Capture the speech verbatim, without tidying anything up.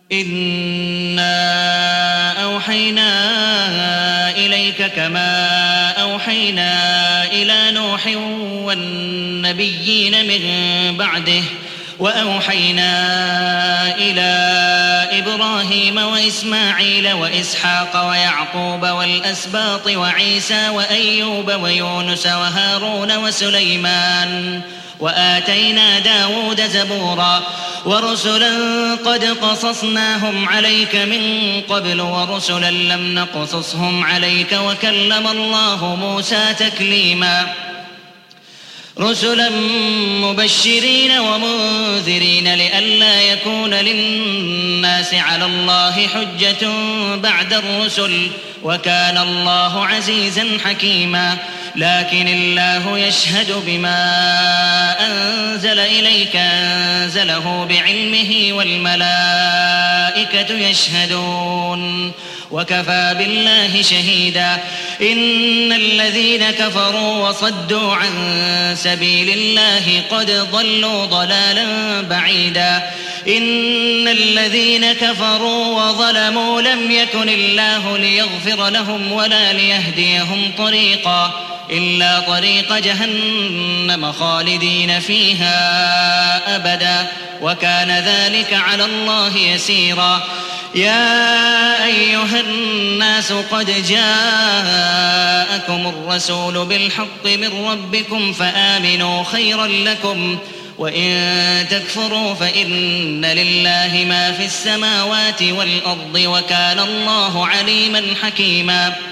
إنا أوحينا إليك كما أوحينا إلى نوح والنبيين من بعده وأوحينا إلى إبراهيم وإسماعيل وإسحاق ويعقوب والأسباط وعيسى وأيوب ويونس وهارون وسليمان وآتينا داود زبورا ورسلا قد قصصناهم عليك من قبل ورسلا لم نقصصهم عليك وكلم الله موسى تكليما رسلا مبشرين ومنذرين لئلا يكون للناس على الله حجة بعد الرسل وكان الله عزيزا حكيما لكن الله يشهد بما أنزل إليك أنزله بعلمه والملائكة يشهدون وكفى بالله شهيدا إن الذين كفروا وصدوا عن سبيل الله قد ضلوا ضلالا بعيدا إن الذين كفروا وظلموا لم يكن الله ليغفر لهم ولا ليهديهم طريقا إلا طريق جهنم خالدين فيها أبدا وكان ذلك على الله يسيرا يا أيها الناس قد جاءكم الرسول بالحق من ربكم فآمنوا خيرا لكم وإن تكفروا فإن لله ما في السماوات والأرض وكان الله عليما حكيما